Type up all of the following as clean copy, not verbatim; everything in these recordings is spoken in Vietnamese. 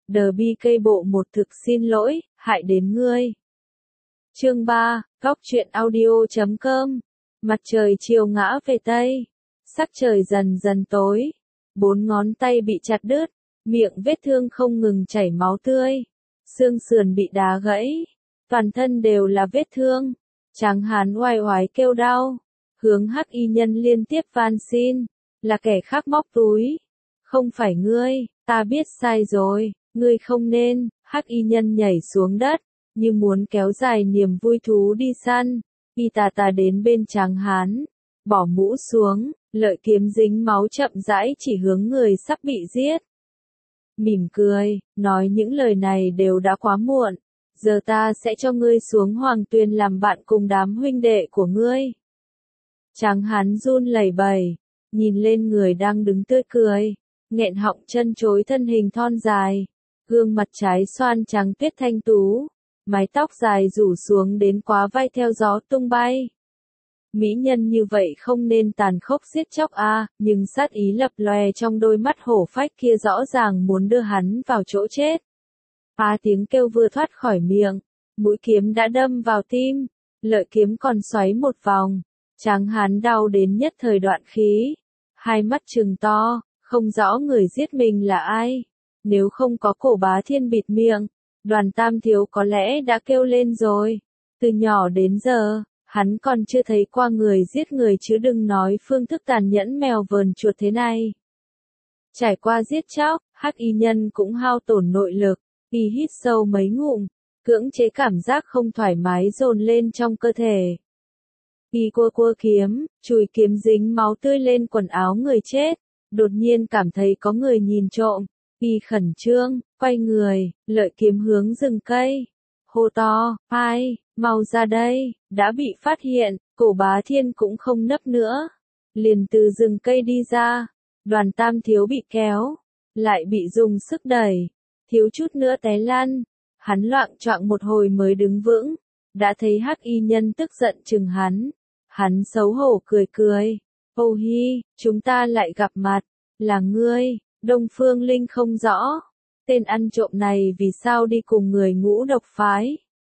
DBK bộ một thực xin lỗi, hại đến ngươi. Chương 3, góc truyện audio.com. Mặt trời chiều ngã về Tây. Sắc trời dần dần tối. 4 ngón tay bị chặt đứt. Miệng vết thương không ngừng chảy máu tươi. Xương sườn bị đá gãy. Toàn thân đều là vết thương. Tráng hán oai oái kêu đau. Hướng Hắc y nhân liên tiếp van xin. Là kẻ khác móc túi. Không phải ngươi, ta biết sai rồi, ngươi không nên. Hắc y nhân nhảy xuống đất, như muốn kéo dài niềm vui thú đi săn. Y tà đến bên Tráng hán, bỏ mũ xuống, lợi kiếm dính máu chậm rãi chỉ hướng người sắp bị giết. Mỉm cười, nói những lời này đều đã quá muộn. Giờ ta sẽ cho ngươi xuống Hoàng Tuyền làm bạn cùng đám huynh đệ của ngươi. Tráng hán run lẩy bẩy, nhìn lên người đang đứng tươi cười, nghẹn họng chân chối thân hình thon dài, gương mặt trái xoan trắng tuyết thanh tú, mái tóc dài rủ xuống đến quá vai theo gió tung bay. Mỹ nhân như vậy không nên tàn khốc giết chóc nhưng sát ý lập lòe trong đôi mắt hổ phách kia rõ ràng muốn đưa hắn vào chỗ chết. Tiếng kêu vừa thoát khỏi miệng, mũi kiếm đã đâm vào tim, lợi kiếm còn xoáy một vòng. Tráng hán đau đến nhất thời đoạn khí, hai mắt trừng to, không rõ người giết mình là ai. Nếu không có Cổ Bá Thiên bịt miệng, Đoàn Tam Thiếu có lẽ đã kêu lên rồi. Từ nhỏ đến giờ, hắn còn chưa thấy qua người giết người chứ đừng nói phương thức tàn nhẫn mèo vờn chuột thế này. Trải qua giết chóc, Hắc y nhân cũng hao tổn nội lực, y hít sâu mấy ngụm, cưỡng chế cảm giác không thoải mái dồn lên trong cơ thể. Y cua kiếm, chùi kiếm dính máu tươi lên quần áo người chết, đột nhiên cảm thấy có người nhìn trộm, y khẩn trương, quay người, lợi kiếm hướng rừng cây, hô to, ai, mau ra đây, đã bị phát hiện. Cổ Bá Thiên cũng không nấp nữa, liền từ rừng cây đi ra. Đoàn Tam Thiếu bị kéo, lại bị dùng sức đẩy, thiếu chút nữa té lăn, hắn loạng choạng một hồi mới đứng vững, đã thấy Hắc y nhân tức giận chừng hắn. Hắn xấu hổ cười, ô hi, chúng ta lại gặp mặt, là ngươi. Đông Phương Linh không rõ, tên ăn trộm này vì sao đi cùng người Ngũ Độc phái.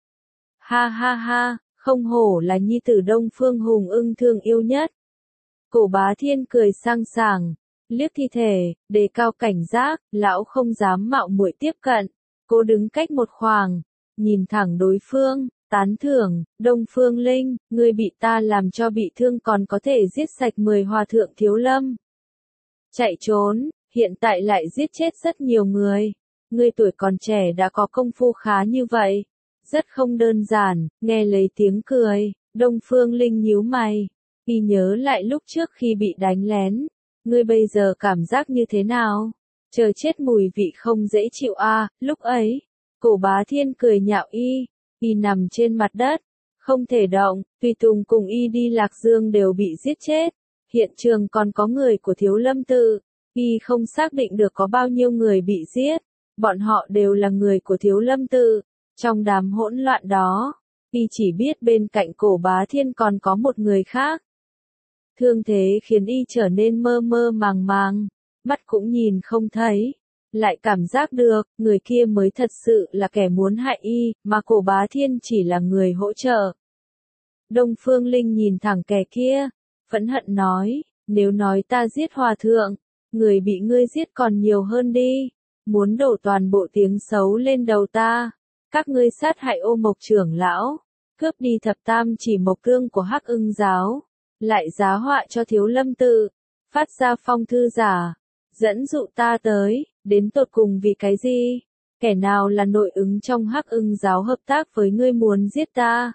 Ha, không hổ là nhi tử Đông Phương Hùng Ưng thương yêu nhất. Cổ Bá Thiên cười sang sảng, liếc thi thể, đề cao cảnh giác, lão không dám mạo muội tiếp cận, cố đứng cách một khoảng, nhìn thẳng đối phương. Tán thưởng, Đông Phương Linh, ngươi bị ta làm cho bị thương còn có thể giết sạch 10 hòa thượng thiếu lâm. Chạy trốn, hiện tại lại giết chết rất nhiều người. Ngươi tuổi còn trẻ đã có công phu khá như vậy. Rất không đơn giản, nghe lấy tiếng cười, Đông Phương Linh nhíu mày. Y nhớ lại lúc trước khi bị đánh lén. Ngươi bây giờ cảm giác như thế nào? Chờ chết mùi vị không dễ chịu lúc ấy. Cổ Bá Thiên cười nhạo y. Y nằm trên mặt đất, không thể động, Tùy Tùng cùng y đi Lạc Dương đều bị giết chết. Hiện trường còn có người của Thiếu Lâm Tự, y không xác định được có bao nhiêu người bị giết. Bọn họ đều là người của Thiếu Lâm Tự. Trong đám hỗn loạn đó, y chỉ biết bên cạnh Cổ Bá Thiên còn có một người khác. Thương thế khiến y trở nên mơ màng, mắt cũng nhìn không thấy. Lại cảm giác được, người kia mới thật sự là kẻ muốn hại y, mà Cổ Bá Thiên chỉ là người hỗ trợ. Đông Phương Linh nhìn thẳng kẻ kia, phẫn hận nói, nếu nói ta giết hòa thượng, người bị ngươi giết còn nhiều hơn đi, muốn đổ toàn bộ tiếng xấu lên đầu ta. Các ngươi sát hại Ô Mộc trưởng lão, cướp đi thập tam chỉ mộc cương của Hắc Ưng giáo, lại giá họa cho Thiếu Lâm Tự, phát ra phong thư giả, dẫn dụ ta tới. Đến tột cùng vì cái gì? Kẻ nào là nội ứng trong Hắc Ưng giáo hợp tác với ngươi muốn giết ta?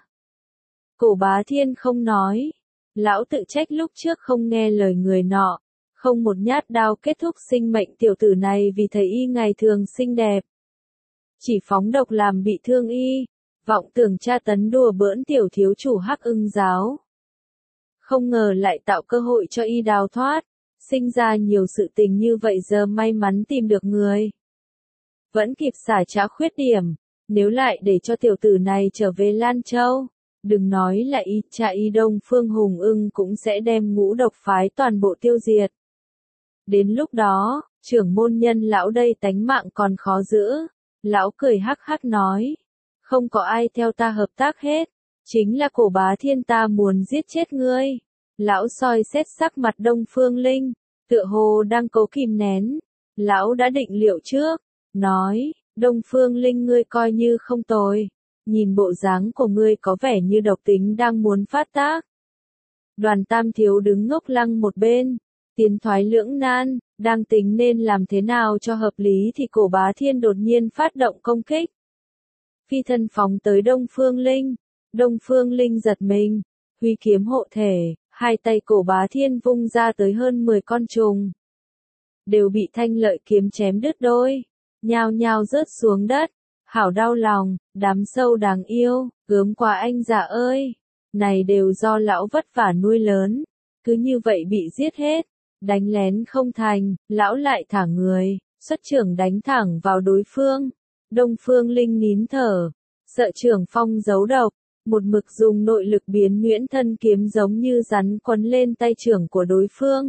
Cổ Bá Thiên không nói. Lão tự trách lúc trước không nghe lời người nọ, không một nhát đao kết thúc sinh mệnh tiểu tử này vì thấy y ngày thường xinh đẹp. Chỉ phóng độc làm bị thương y, vọng tưởng tra tấn đùa bỡn tiểu thiếu chủ Hắc Ưng giáo. Không ngờ lại tạo cơ hội cho y đào thoát. Sinh ra nhiều sự tình như vậy giờ may mắn tìm được người. Vẫn kịp xả trá khuyết điểm, nếu lại để cho tiểu tử này trở về Lan Châu, đừng nói là y cha y Đông Phương Hùng Ưng cũng sẽ đem Ngũ Độc phái toàn bộ tiêu diệt. Đến lúc đó, trưởng môn nhân lão đây tánh mạng còn khó giữ. Lão cười hắc hắc nói, không có ai theo ta hợp tác hết, chính là Cổ Bá Thiên ta muốn giết chết ngươi. Lão soi xét sắc mặt Đông Phương Linh, tựa hồ đang cố kìm nén. Lão đã định liệu trước, nói, Đông Phương Linh ngươi coi như không tồi, nhìn bộ dáng của ngươi có vẻ như độc tính đang muốn phát tác. Đoàn Tam Thiếu đứng ngốc lăng một bên, tiến thoái lưỡng nan, đang tính nên làm thế nào cho hợp lý thì Cổ Bá Thiên đột nhiên phát động công kích. Phi thân phóng tới Đông Phương Linh, Đông Phương Linh giật mình, huy kiếm hộ thể, hai tay Cổ Bá Thiên vung ra tới hơn 10 con trùng. Đều bị thanh lợi kiếm chém đứt đôi, nhao nhao rớt xuống đất, hảo đau lòng, đám sâu đáng yêu, gớm quá anh già ơi, này đều do lão vất vả nuôi lớn, cứ như vậy bị giết hết, đánh lén không thành, lão lại thả người, xuất trưởng đánh thẳng vào đối phương. Đông Phương Linh nín thở, sợ trưởng phong giấu độc, một mực dùng nội lực biến Nguyễn Thân kiếm giống như rắn quấn lên tay trưởng của đối phương.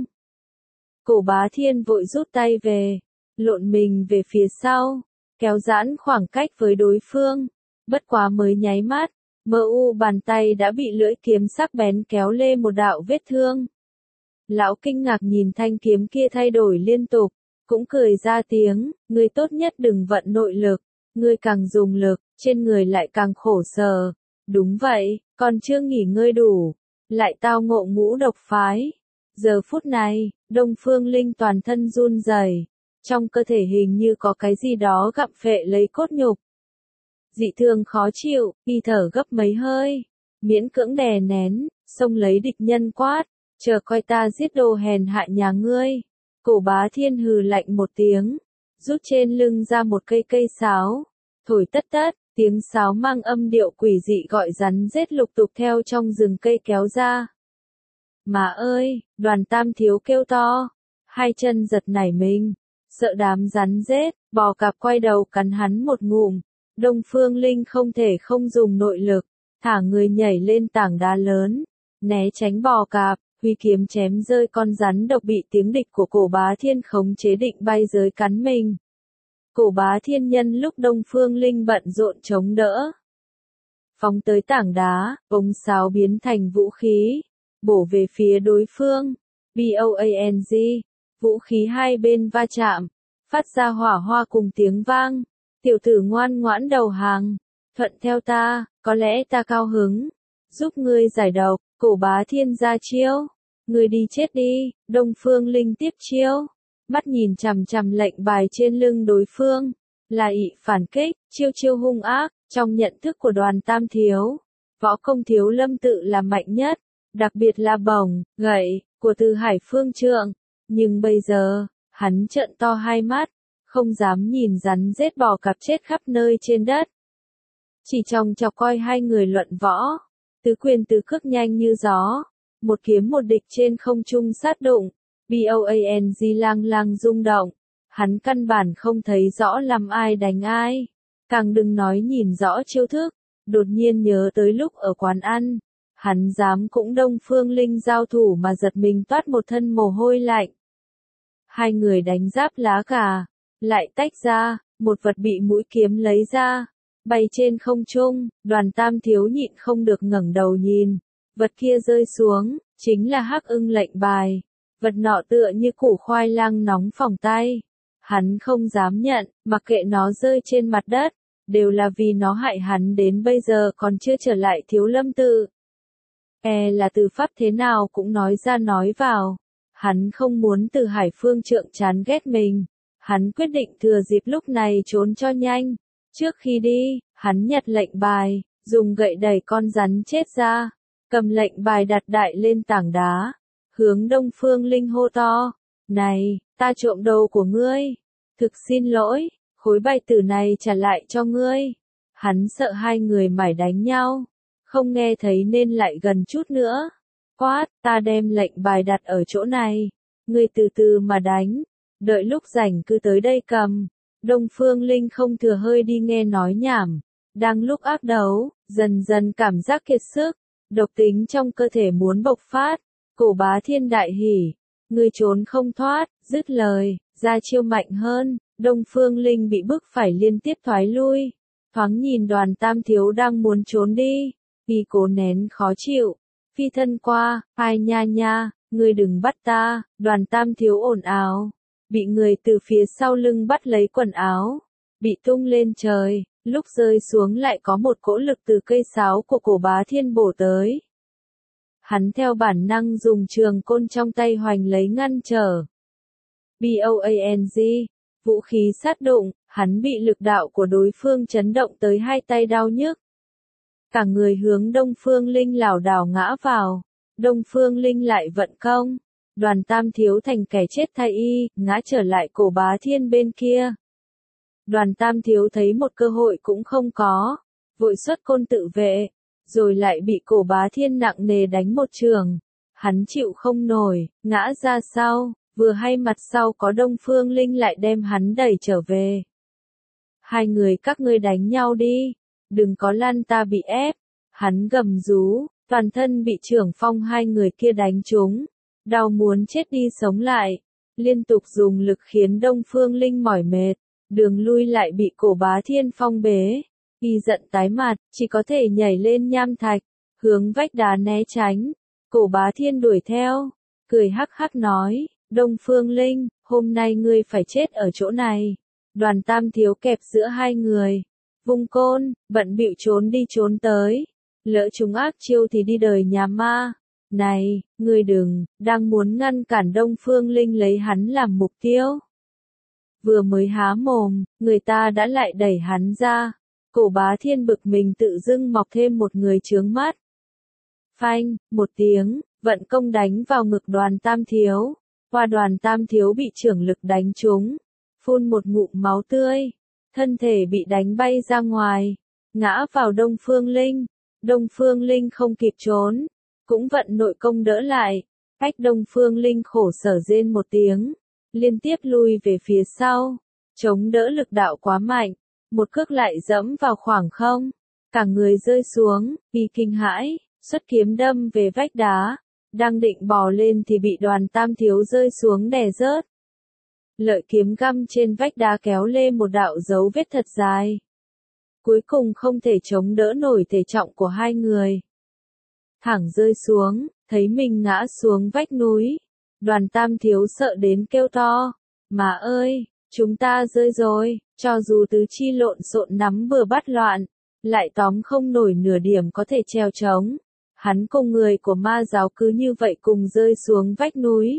Cổ Bá Thiên vội rút tay về, lộn mình về phía sau, kéo giãn khoảng cách với đối phương, bất quá mới nháy mắt, mơ u bàn tay đã bị lưỡi kiếm sắc bén kéo lê một đạo vết thương. Lão kinh ngạc nhìn thanh kiếm kia thay đổi liên tục, cũng cười ra tiếng, ngươi tốt nhất đừng vận nội lực, ngươi càng dùng lực, trên người lại càng khổ sở. Đúng vậy, còn chưa nghỉ ngơi đủ, lại tao ngộ ngũ độc phái. Giờ phút này, Đông Phương Linh toàn thân run rẩy, trong cơ thể hình như có cái gì đó gặm phệ lấy cốt nhục. Dị thường khó chịu, y thở gấp mấy hơi, miễn cưỡng đè nén, xông lấy địch nhân quát, chờ coi ta giết đồ hèn hạ nhà ngươi. Cổ Bá Thiên hừ lạnh một tiếng, rút trên lưng ra một cây sáo, thổi tất tất, tiếng sáo mang âm điệu quỷ dị gọi rắn rết lục tục theo trong rừng cây kéo ra. Mà ơi, Đoàn Tam Thiếu kêu to, hai chân giật nảy mình, sợ đám rắn rết, bò cạp quay đầu cắn hắn một ngụm. Đông Phương Linh không thể không dùng nội lực, thả người nhảy lên tảng đá lớn, né tránh bò cạp, huy kiếm chém rơi con rắn độc bị tiếng địch của Cổ Bá Thiên khống chế định bay giới cắn mình. Cổ Bá Thiên nhân lúc Đông Phương Linh bận rộn chống đỡ, phóng tới tảng đá, ống sáo biến thành vũ khí, bổ về phía đối phương. Boang, vũ khí hai bên va chạm, phát ra hỏa hoa cùng tiếng vang. Tiểu tử ngoan ngoãn đầu hàng, thuận theo ta, có lẽ ta cao hứng, giúp ngươi giải độc. Cổ Bá Thiên ra chiêu, ngươi đi chết đi. Đông Phương Linh tiếp chiêu, mắt nhìn chằm chằm lệnh bài trên lưng đối phương, là ỷ phản kích, chiêu hung ác. Trong nhận thức của Đoàn Tam Thiếu, võ công Thiếu Lâm tự là mạnh nhất, đặc biệt là bổng, gậy, của Từ Hải Phương Trượng. Nhưng bây giờ, hắn trợn to hai mắt, không dám nhìn rắn rết bò cạp chết khắp nơi trên đất. Chỉ trong chọc coi hai người luận võ, tứ quyền tứ cước nhanh như gió, một kiếm một địch trên không trung sát đụng. Boang lang lang rung động, hắn căn bản không thấy rõ làm ai đánh ai, càng đừng nói nhìn rõ chiêu thức. Đột nhiên nhớ tới lúc ở quán ăn, hắn dám cũng Đông Phương Linh giao thủ mà giật mình toát một thân mồ hôi lạnh. Hai người đánh giáp lá cà, lại tách ra, một vật bị mũi kiếm lấy ra, bay trên không trung. Đoàn Tam Thiếu nhịn không được ngẩng đầu nhìn, vật kia rơi xuống, chính là Hắc Ưng lệnh bài. Vật nọ tựa như củ khoai lang nóng phỏng tay. Hắn không dám nhận, mặc kệ nó rơi trên mặt đất, đều là vì nó hại hắn đến bây giờ còn chưa trở lại Thiếu Lâm tự. Là Từ Pháp thế nào cũng nói ra nói vào. Hắn không muốn Từ Hải Phương Trượng chán ghét mình. Hắn quyết định thừa dịp lúc này trốn cho nhanh. Trước khi đi, hắn nhặt lệnh bài, dùng gậy đẩy con rắn chết ra, cầm lệnh bài đặt đại lên tảng đá, hướng Đông Phương Linh hô to, này, ta trộm đồ của ngươi, thực xin lỗi, khối bài tử này trả lại cho ngươi. Hắn sợ hai người mải đánh nhau, không nghe thấy nên lại gần chút nữa, quát, ta đem lệnh bài đặt ở chỗ này, ngươi từ từ mà đánh, đợi lúc rảnh cứ tới đây cầm. Đông Phương Linh không thừa hơi đi nghe nói nhảm, đang lúc ác đấu, dần dần cảm giác kiệt sức, độc tính trong cơ thể muốn bộc phát. Cổ Bá Thiên đại hỉ, ngươi trốn không thoát. Dứt lời, ra chiêu mạnh hơn, Đông Phương Linh bị bức phải liên tiếp thoái lui. Thoáng nhìn Đoàn Tam Thiếu đang muốn trốn đi, y cố nén khó chịu, phi thân qua, ai nha nha, ngươi đừng bắt ta, Đoàn Tam Thiếu ồn ào, bị người từ phía sau lưng bắt lấy quần áo, bị tung lên trời, lúc rơi xuống lại có một cỗ lực từ cây sáo của Cổ Bá Thiên bổ tới. Hắn theo bản năng dùng trường côn trong tay hoành lấy ngăn trở. BOANG, vũ khí sát đụng, hắn bị lực đạo của đối phương chấn động tới hai tay đau nhức. Cả người hướng Đông Phương Linh lảo đảo ngã vào, Đông Phương Linh lại vận công, Đoàn Tam Thiếu thành kẻ chết thay y, ngã trở lại Cổ Bá Thiên bên kia. Đoàn Tam Thiếu thấy một cơ hội cũng không có, vội xuất côn tự vệ, rồi lại bị Cổ Bá Thiên nặng nề đánh một trường. Hắn chịu không nổi, ngã ra sau, vừa hay mặt sau có Đông Phương Linh lại đem hắn đẩy trở về. Hai người các ngươi đánh nhau đi, đừng có lăn ta bị ép. Hắn gầm rú, toàn thân bị trưởng phong hai người kia đánh trúng, đau muốn chết đi sống lại, liên tục dùng lực khiến Đông Phương Linh mỏi mệt, đường lui lại bị Cổ Bá Thiên phong bế. Y giận tái mặt, chỉ có thể nhảy lên nham thạch, hướng vách đá né tránh. Cổ Bá Thiên đuổi theo, cười hắc hắc nói, Đông Phương Linh, hôm nay ngươi phải chết ở chỗ này. Đoàn Tam Thiếu kẹp giữa hai người, vung côn, bận bịu trốn đi trốn tới. Lỡ chúng ác chiêu thì đi đời nhà ma. Này, ngươi đừng, đang muốn ngăn cản Đông Phương Linh lấy hắn làm mục tiêu. Vừa mới há mồm, người ta đã lại đẩy hắn ra. Cổ Bá Thiên bực mình tự dưng mọc thêm một người chướng mắt. Phanh, một tiếng, vận công đánh vào ngực Đoàn Tam Thiếu. Qua Đoàn Tam Thiếu bị trưởng lực đánh trúng, phun một ngụm máu tươi, thân thể bị đánh bay ra ngoài, ngã vào Đông Phương Linh. Đông Phương Linh không kịp trốn, cũng vận nội công đỡ lại. Cách Đông Phương Linh khổ sở rên một tiếng, liên tiếp lui về phía sau, chống đỡ lực đạo quá mạnh, một cước lại dẫm vào khoảng không, cả người rơi xuống, y kinh hãi, xuất kiếm đâm về vách đá, đang định bò lên thì bị Đoàn Tam Thiếu rơi xuống đè rớt. Lợi kiếm găm trên vách đá kéo lên một đạo dấu vết thật dài. Cuối cùng không thể chống đỡ nổi thể trọng của hai người. Thẳng rơi xuống, thấy mình ngã xuống vách núi. Đoàn Tam Thiếu sợ đến kêu to. Mà ơi, chúng ta rơi rồi, cho dù tứ chi lộn xộn nắm bừa bắt loạn, lại tóm không nổi nửa điểm có thể treo trống. Hắn cùng người của ma giáo cứ như vậy cùng rơi xuống vách núi.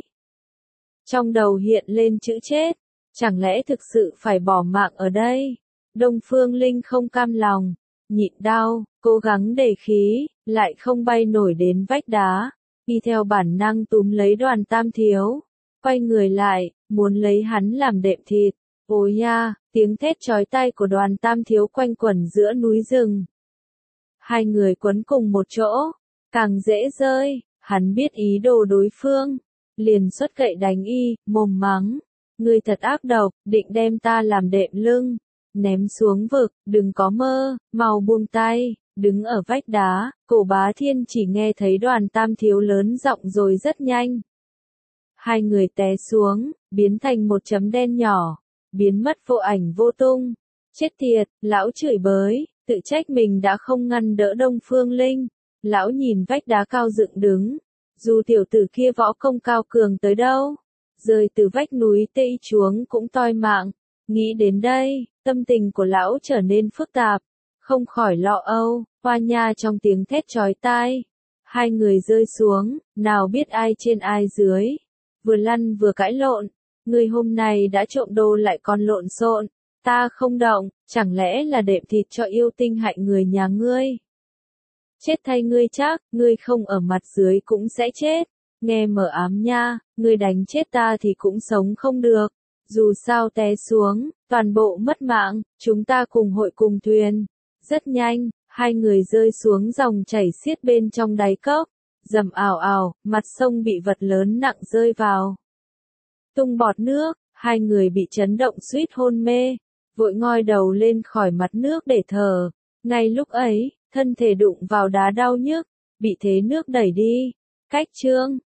Trong đầu hiện lên chữ chết, chẳng lẽ thực sự phải bỏ mạng ở đây? Đông Phương Linh không cam lòng, nhịn đau, cố gắng để khí, lại không bay nổi đến vách đá, y theo bản năng túm lấy Đoàn Tam Thiếu, quay người lại, muốn lấy hắn làm đệm thịt. Ôi nha, tiếng thét chói tai của Đoàn Tam Thiếu quanh quẩn giữa núi rừng. Hai người quấn cùng một chỗ, càng dễ rơi, hắn biết ý đồ đối phương, liền xuất gậy đánh y, mồm mắng, ngươi thật ác độc, định đem ta làm đệm lưng, ném xuống vực, đừng có mơ, mau buông tay. Đứng ở vách đá, Cổ Bá Thiên chỉ nghe thấy Đoàn Tam Thiếu lớn giọng rồi rất nhanh. Hai người té xuống, biến thành một chấm đen nhỏ, biến mất vô ảnh vô tung. Chết tiệt, lão chửi bới, tự trách mình đã không ngăn đỡ Đông Phương Linh. Lão nhìn vách đá cao dựng đứng, dù tiểu tử kia võ công cao cường tới đâu, rơi từ vách núi tây chuống cũng toi mạng. Nghĩ đến đây, tâm tình của lão trở nên phức tạp, không khỏi lo âu, hoa nha trong tiếng thét chói tai. Hai người rơi xuống, nào biết ai trên ai dưới, vừa lăn vừa cãi lộn, người hôm nay đã trộm đồ lại còn lộn xộn, ta không động, chẳng lẽ là đệm thịt cho yêu tinh hại người nhà ngươi? Chết thay ngươi chắc, ngươi không ở mặt dưới cũng sẽ chết, nghe mờ ám nha, ngươi đánh chết ta thì cũng sống không được, dù sao té xuống, toàn bộ mất mạng, chúng ta cùng hội cùng thuyền. Rất nhanh, hai người rơi xuống dòng chảy xiết bên trong đáy cốc, rầm ào ào, mặt sông bị vật lớn nặng rơi vào. Tung bọt nước, hai người bị chấn động suýt hôn mê, vội ngoi đầu lên khỏi mặt nước để thở. Ngay lúc ấy, thân thể đụng vào đá đau nhức, bị thế nước đẩy đi. Cách chương